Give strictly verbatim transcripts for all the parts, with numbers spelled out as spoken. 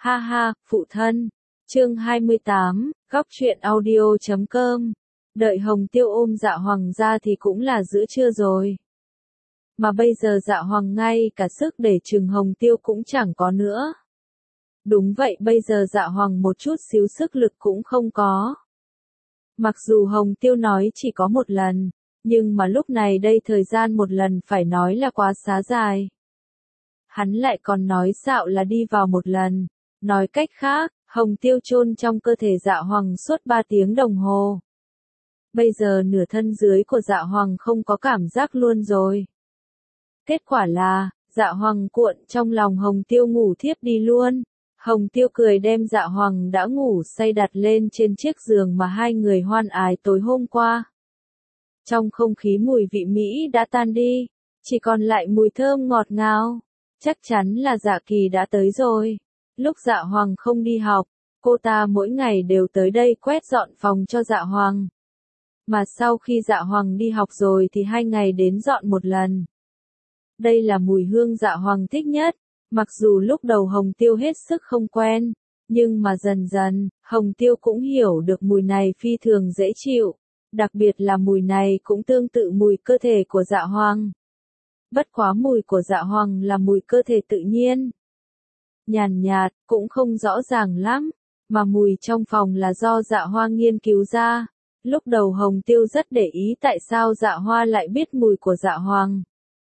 Ha ha, phụ thân. Chương hai mươi tám, góc truyện audio chấm com. Đợi Hồng Tiêu ôm Dạ Hoàng ra thì cũng là giữa trưa rồi. Mà bây giờ Dạ Hoàng ngay cả sức để chừng Hồng Tiêu cũng chẳng có nữa. Đúng vậy, bây giờ Dạ Hoàng một chút xíu sức lực cũng không có. Mặc dù Hồng Tiêu nói chỉ có một lần, nhưng mà lúc này đây thời gian một lần phải nói là quá xá dài. Hắn lại còn nói xạo là đi vào một lần. Nói cách khác, Hồng Tiêu chôn trong cơ thể Dạ Hoàng suốt ba tiếng đồng hồ. Bây giờ nửa thân dưới của Dạ Hoàng không có cảm giác luôn rồi. Kết quả là, Dạ Hoàng cuộn trong lòng Hồng Tiêu ngủ thiếp đi luôn. Hồng Tiêu cười đem Dạ Hoàng đã ngủ say đặt lên trên chiếc giường mà hai người hoan ái tối hôm qua. Trong không khí mùi vị Mỹ đã tan đi, chỉ còn lại mùi thơm ngọt ngào. Chắc chắn là Dạ Kỳ đã tới rồi. Lúc Dạ Hoàng không đi học, cô ta mỗi ngày đều tới đây quét dọn phòng cho Dạ Hoàng. Mà sau khi Dạ Hoàng đi học rồi thì hai ngày đến dọn một lần. Đây là mùi hương Dạ Hoàng thích nhất. Mặc dù lúc đầu Hồng Tiêu hết sức không quen, nhưng mà dần dần, Hồng Tiêu cũng hiểu được mùi này phi thường dễ chịu. Đặc biệt là mùi này cũng tương tự mùi cơ thể của Dạ Hoàng. Bất quá mùi của Dạ Hoàng là mùi cơ thể tự nhiên. Nhàn nhạt, cũng không rõ ràng lắm, mà mùi trong phòng là do Dạ Hoa nghiên cứu ra. Lúc đầu Hồng Tiêu rất để ý tại sao Dạ Hoa lại biết mùi của Dạ Hoàng.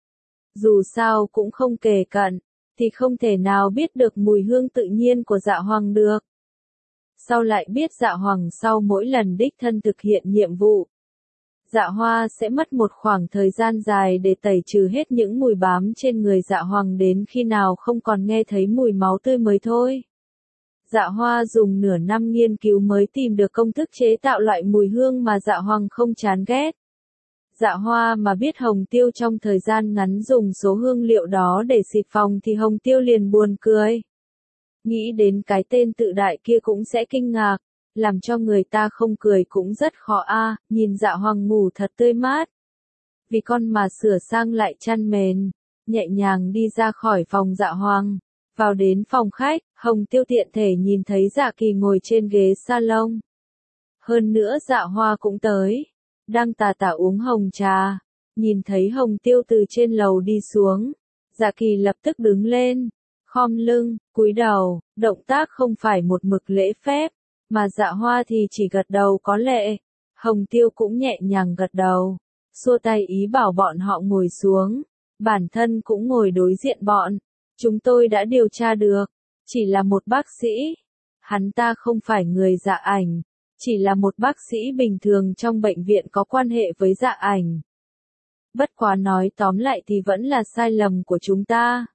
Dù sao cũng không kề cận, thì không thể nào biết được mùi hương tự nhiên của Dạ Hoàng được. Sau lại biết Dạ Hoàng sau mỗi lần đích thân thực hiện nhiệm vụ, Dạ Hoa sẽ mất một khoảng thời gian dài để tẩy trừ hết những mùi bám trên người Dạ Hoàng đến khi nào không còn nghe thấy mùi máu tươi mới thôi. Dạ Hoa dùng nửa năm nghiên cứu mới tìm được công thức chế tạo loại mùi hương mà Dạ Hoàng không chán ghét. Dạ Hoa mà biết Hồng Tiêu trong thời gian ngắn dùng số hương liệu đó để xịt phòng thì Hồng Tiêu liền buồn cười. Nghĩ đến cái tên tự đại kia cũng sẽ kinh ngạc, làm cho người ta không cười cũng rất khó a. À, nhìn Dạ Hoàng ngủ thật tươi mát. Vì con mà sửa sang lại chăn mền, nhẹ nhàng đi ra khỏi phòng Dạ Hoàng, vào đến phòng khách, Hồng Tiêu tiện thể nhìn thấy Dạ Kỳ ngồi trên ghế salon. Hơn nữa Dạ Hoa cũng tới, đang tà tà uống hồng trà, nhìn thấy Hồng Tiêu từ trên lầu đi xuống, Dạ Kỳ lập tức đứng lên, khom lưng, cúi đầu, động tác không phải một mực lễ phép, mà Dạ Hoa thì chỉ gật đầu có lệ. Hồng Tiêu cũng nhẹ nhàng gật đầu, xua tay ý bảo bọn họ ngồi xuống, bản thân cũng ngồi đối diện bọn. Chúng tôi đã điều tra được, chỉ là một bác sĩ. Hắn ta không phải người Dạ Ảnh, chỉ là một bác sĩ bình thường trong bệnh viện có quan hệ với Dạ Ảnh. Bất quá nói tóm lại thì vẫn là sai lầm của chúng ta.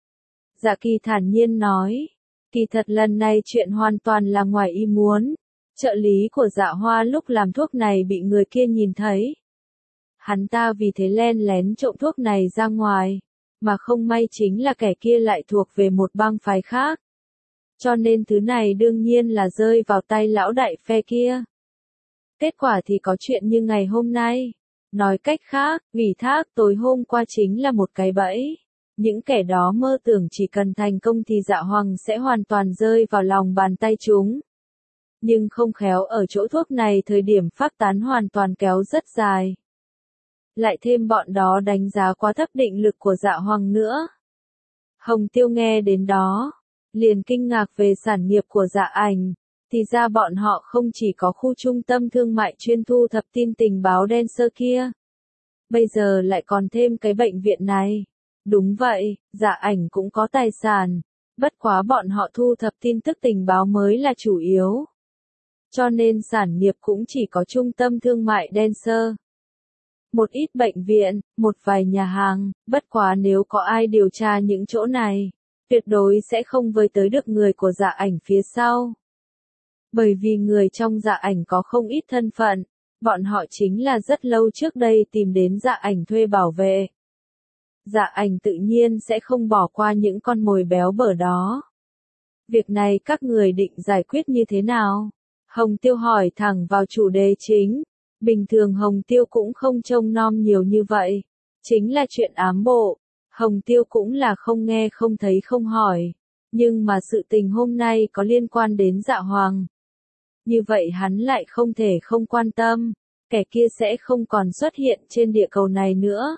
Dạ Kỳ thản nhiên nói, kỳ thật lần này chuyện hoàn toàn là ngoài ý muốn. Trợ lý của Dạ Hoa lúc làm thuốc này bị người kia nhìn thấy. Hắn ta vì thế len lén trộm thuốc này ra ngoài. Mà không may chính là kẻ kia lại thuộc về một bang phái khác. Cho nên thứ này đương nhiên là rơi vào tay lão đại phe kia. Kết quả thì có chuyện như ngày hôm nay. Nói cách khác, ủy thác tối hôm qua chính là một cái bẫy. Những kẻ đó mơ tưởng chỉ cần thành công thì Dạ Hoàng sẽ hoàn toàn rơi vào lòng bàn tay chúng. Nhưng không khéo ở chỗ thuốc này thời điểm phát tán hoàn toàn kéo rất dài. Lại thêm bọn đó đánh giá quá thấp định lực của Dạ Hoàng nữa. Hồng Tiêu nghe đến đó, liền kinh ngạc về sản nghiệp của Dạ Ảnh, thì ra bọn họ không chỉ có khu trung tâm thương mại chuyên thu thập tin tình báo đen sơ kia. Bây giờ lại còn thêm cái bệnh viện này. Đúng vậy, Dạ Ảnh cũng có tài sản, bất quá bọn họ thu thập tin tức tình báo mới là chủ yếu. Cho nên sản nghiệp cũng chỉ có trung tâm thương mại đen sơ. Một ít bệnh viện, một vài nhà hàng, bất quá nếu có ai điều tra những chỗ này, tuyệt đối sẽ không với tới được người của Dạ Ảnh phía sau. Bởi vì người trong Dạ Ảnh có không ít thân phận, bọn họ chính là rất lâu trước đây tìm đến Dạ Ảnh thuê bảo vệ. Dạ Ảnh tự nhiên sẽ không bỏ qua những con mồi béo bở đó. Việc này các người định giải quyết như thế nào? Hồng Tiêu hỏi thẳng vào chủ đề chính. Bình thường Hồng Tiêu cũng không trông nom nhiều như vậy. Chính là chuyện ám bộ. Hồng Tiêu cũng là không nghe không thấy không hỏi. Nhưng mà sự tình hôm nay có liên quan đến Dạ Hoàng. Như vậy hắn lại không thể không quan tâm, kẻ kia sẽ không còn xuất hiện trên địa cầu này nữa.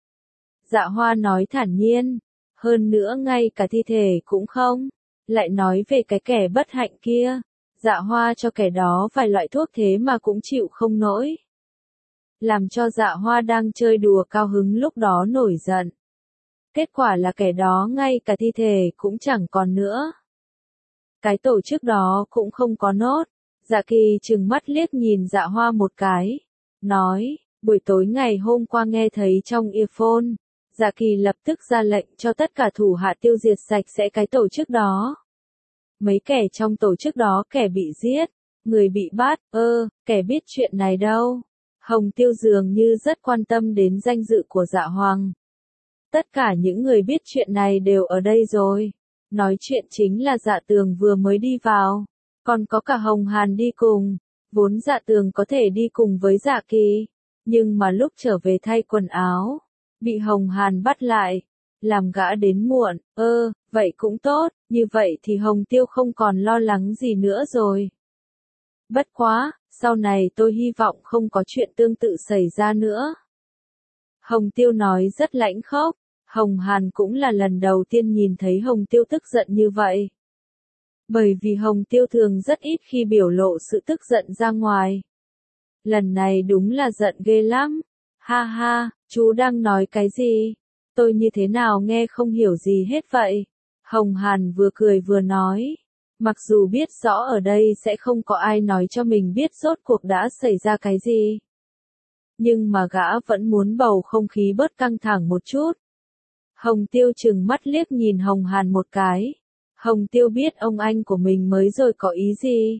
Dạ Hoa nói thản nhiên, hơn nữa ngay cả thi thể cũng không. Lại nói về cái kẻ bất hạnh kia, Dạ Hoa cho kẻ đó vài loại thuốc thế mà cũng chịu không nổi. Làm cho Dạ Hoa đang chơi đùa cao hứng lúc đó nổi giận. Kết quả là kẻ đó ngay cả thi thể cũng chẳng còn nữa. Cái tổ chức đó cũng không có nốt. Dạ Kỳ trừng mắt liếc nhìn Dạ Hoa một cái. Nói, buổi tối ngày hôm qua nghe thấy trong earphone. Dạ Kỳ lập tức ra lệnh cho tất cả thủ hạ tiêu diệt sạch sẽ cái tổ chức đó. Mấy kẻ trong tổ chức đó kẻ bị giết, người bị bắt, ơ, kẻ biết chuyện này đâu. Hồng Tiêu dường như rất quan tâm đến danh dự của Dạ Hoàng. Tất cả những người biết chuyện này đều ở đây rồi. Nói chuyện chính là Dạ Tường vừa mới đi vào. Còn có cả Hồng Hàn đi cùng. Vốn Dạ Tường có thể đi cùng với Dạ Kỳ. Nhưng mà lúc trở về thay quần áo, bị Hồng Hàn bắt lại. Làm gã đến muộn, ơ, vậy cũng tốt, như vậy thì Hồng Tiêu không còn lo lắng gì nữa rồi. Bất quá, sau này tôi hy vọng không có chuyện tương tự xảy ra nữa. Hồng Tiêu nói rất lãnh khốc, Hồng Hàn cũng là lần đầu tiên nhìn thấy Hồng Tiêu tức giận như vậy. Bởi vì Hồng Tiêu thường rất ít khi biểu lộ sự tức giận ra ngoài. Lần này đúng là giận ghê lắm. Ha ha, chú đang nói cái gì? Tôi như thế nào nghe không hiểu gì hết vậy? Hồng Hàn vừa cười vừa nói. Mặc dù biết rõ ở đây sẽ không có ai nói cho mình biết rốt cuộc đã xảy ra cái gì. Nhưng mà gã vẫn muốn bầu không khí bớt căng thẳng một chút. Hồng Tiêu trừng mắt liếc nhìn Hồng Hàn một cái. Hồng Tiêu biết ông anh của mình mới rồi có ý gì.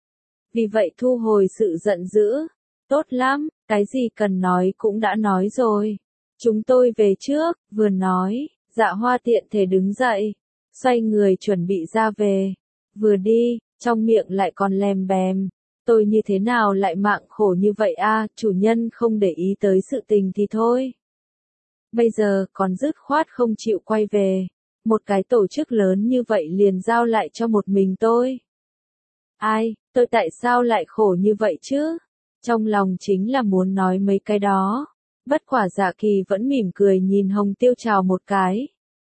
Vì vậy thu hồi sự giận dữ. Tốt lắm, cái gì cần nói cũng đã nói rồi. Chúng tôi về trước, vừa nói, Dạ Hoa tiện thể đứng dậy, xoay người chuẩn bị ra về. Vừa đi, trong miệng lại còn lèm bèm. Tôi như thế nào lại mạng khổ như vậy a, chủ nhân không để ý tới sự tình thì thôi. Bây giờ còn dứt khoát không chịu quay về. Một cái tổ chức lớn như vậy liền giao lại cho một mình tôi. Ai, tôi tại sao lại khổ như vậy chứ? Trong lòng chính là muốn nói mấy cái đó. Bất quả Dạ Kỳ vẫn mỉm cười nhìn Hồng Tiêu chào một cái.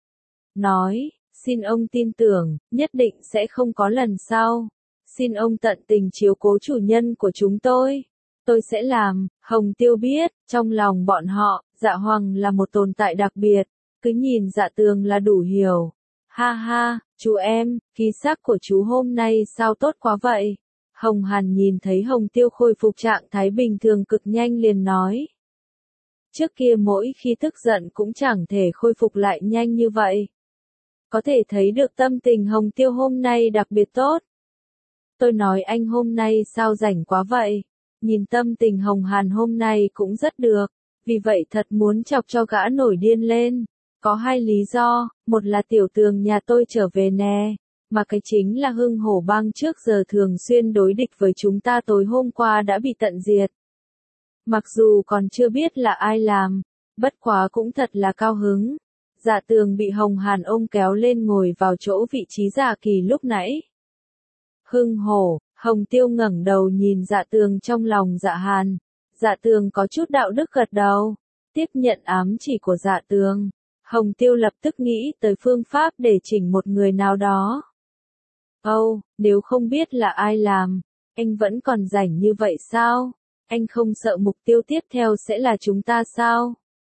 Nói, xin ông tin tưởng, nhất định sẽ không có lần sau. Xin ông tận tình chiếu cố chủ nhân của chúng tôi. Tôi sẽ làm. Hồng Tiêu biết, trong lòng bọn họ, Dạ Hoàng là một tồn tại đặc biệt. Cứ nhìn Dạ Tường là đủ hiểu. Ha ha, chú em, khí sắc của chú hôm nay sao tốt quá vậy? Hồng Hàn nhìn thấy Hồng Tiêu khôi phục trạng thái bình thường cực nhanh liền nói. Trước kia mỗi khi tức giận cũng chẳng thể khôi phục lại nhanh như vậy. Có thể thấy được tâm tình Hồng Tiêu hôm nay đặc biệt tốt. Tôi nói anh hôm nay sao rảnh quá vậy? Nhìn tâm tình Hồng Hàn hôm nay cũng rất được. Vì vậy thật muốn chọc cho gã nổi điên lên. Có hai lý do, một là tiểu tường nhà tôi trở về nè. Mà cái chính là hưng hổ bang trước giờ thường xuyên đối địch với chúng ta tối hôm qua đã bị tận diệt. Mặc dù còn chưa biết là ai làm, bất quá cũng thật là cao hứng. Dạ Tường bị Hồng Hàn ôm kéo lên ngồi vào chỗ vị trí Dạ Kỳ lúc nãy. Hưng hổ, Hồng Tiêu ngẩng đầu nhìn Dạ Tường trong lòng Dạ Hàn. Dạ Tường có chút đạo đức gật đầu, tiếp nhận ám chỉ của Dạ Tường. Hồng Tiêu lập tức nghĩ tới phương pháp để chỉnh một người nào đó. Âu, oh, nếu không biết là ai làm, anh vẫn còn rảnh như vậy sao? Anh không sợ mục tiêu tiếp theo sẽ là chúng ta sao?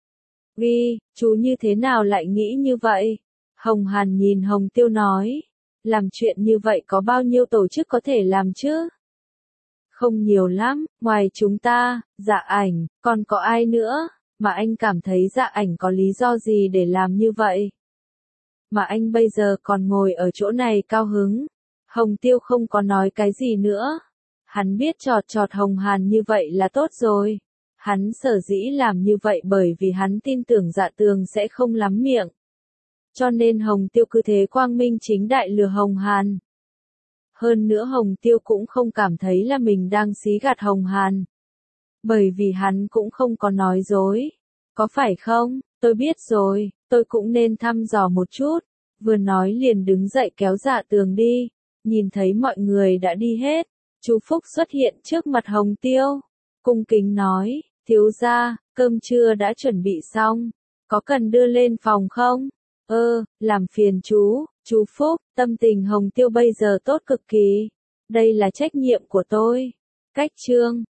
Ghi, chú như thế nào lại nghĩ như vậy? Hồng Hàn nhìn Hồng Tiêu nói. Làm chuyện như vậy có bao nhiêu tổ chức có thể làm chứ? Không nhiều lắm, ngoài chúng ta, Dạ Ảnh, còn có ai nữa, mà anh cảm thấy Dạ Ảnh có lý do gì để làm như vậy? Mà anh bây giờ còn ngồi ở chỗ này cao hứng. Hồng Tiêu không có nói cái gì nữa. Hắn biết chọt chọt Hồng Hàn như vậy là tốt rồi. Hắn sở dĩ làm như vậy bởi vì hắn tin tưởng Dạ Tường sẽ không lắm miệng. Cho nên Hồng Tiêu cứ thế quang minh chính đại lừa Hồng Hàn. Hơn nữa Hồng Tiêu cũng không cảm thấy là mình đang xí gạt Hồng Hàn. Bởi vì hắn cũng không có nói dối. Có phải không? Tôi biết rồi, tôi cũng nên thăm dò một chút. Vừa nói liền đứng dậy kéo Dạ Tường đi, nhìn thấy mọi người đã đi hết, chú Phúc xuất hiện trước mặt Hồng Tiêu, cung kính nói, thiếu gia, cơm trưa đã chuẩn bị xong, có cần đưa lên phòng không? Ơ, làm phiền chú, chú Phúc, tâm tình Hồng Tiêu bây giờ tốt cực kỳ, đây là trách nhiệm của tôi. Cách chương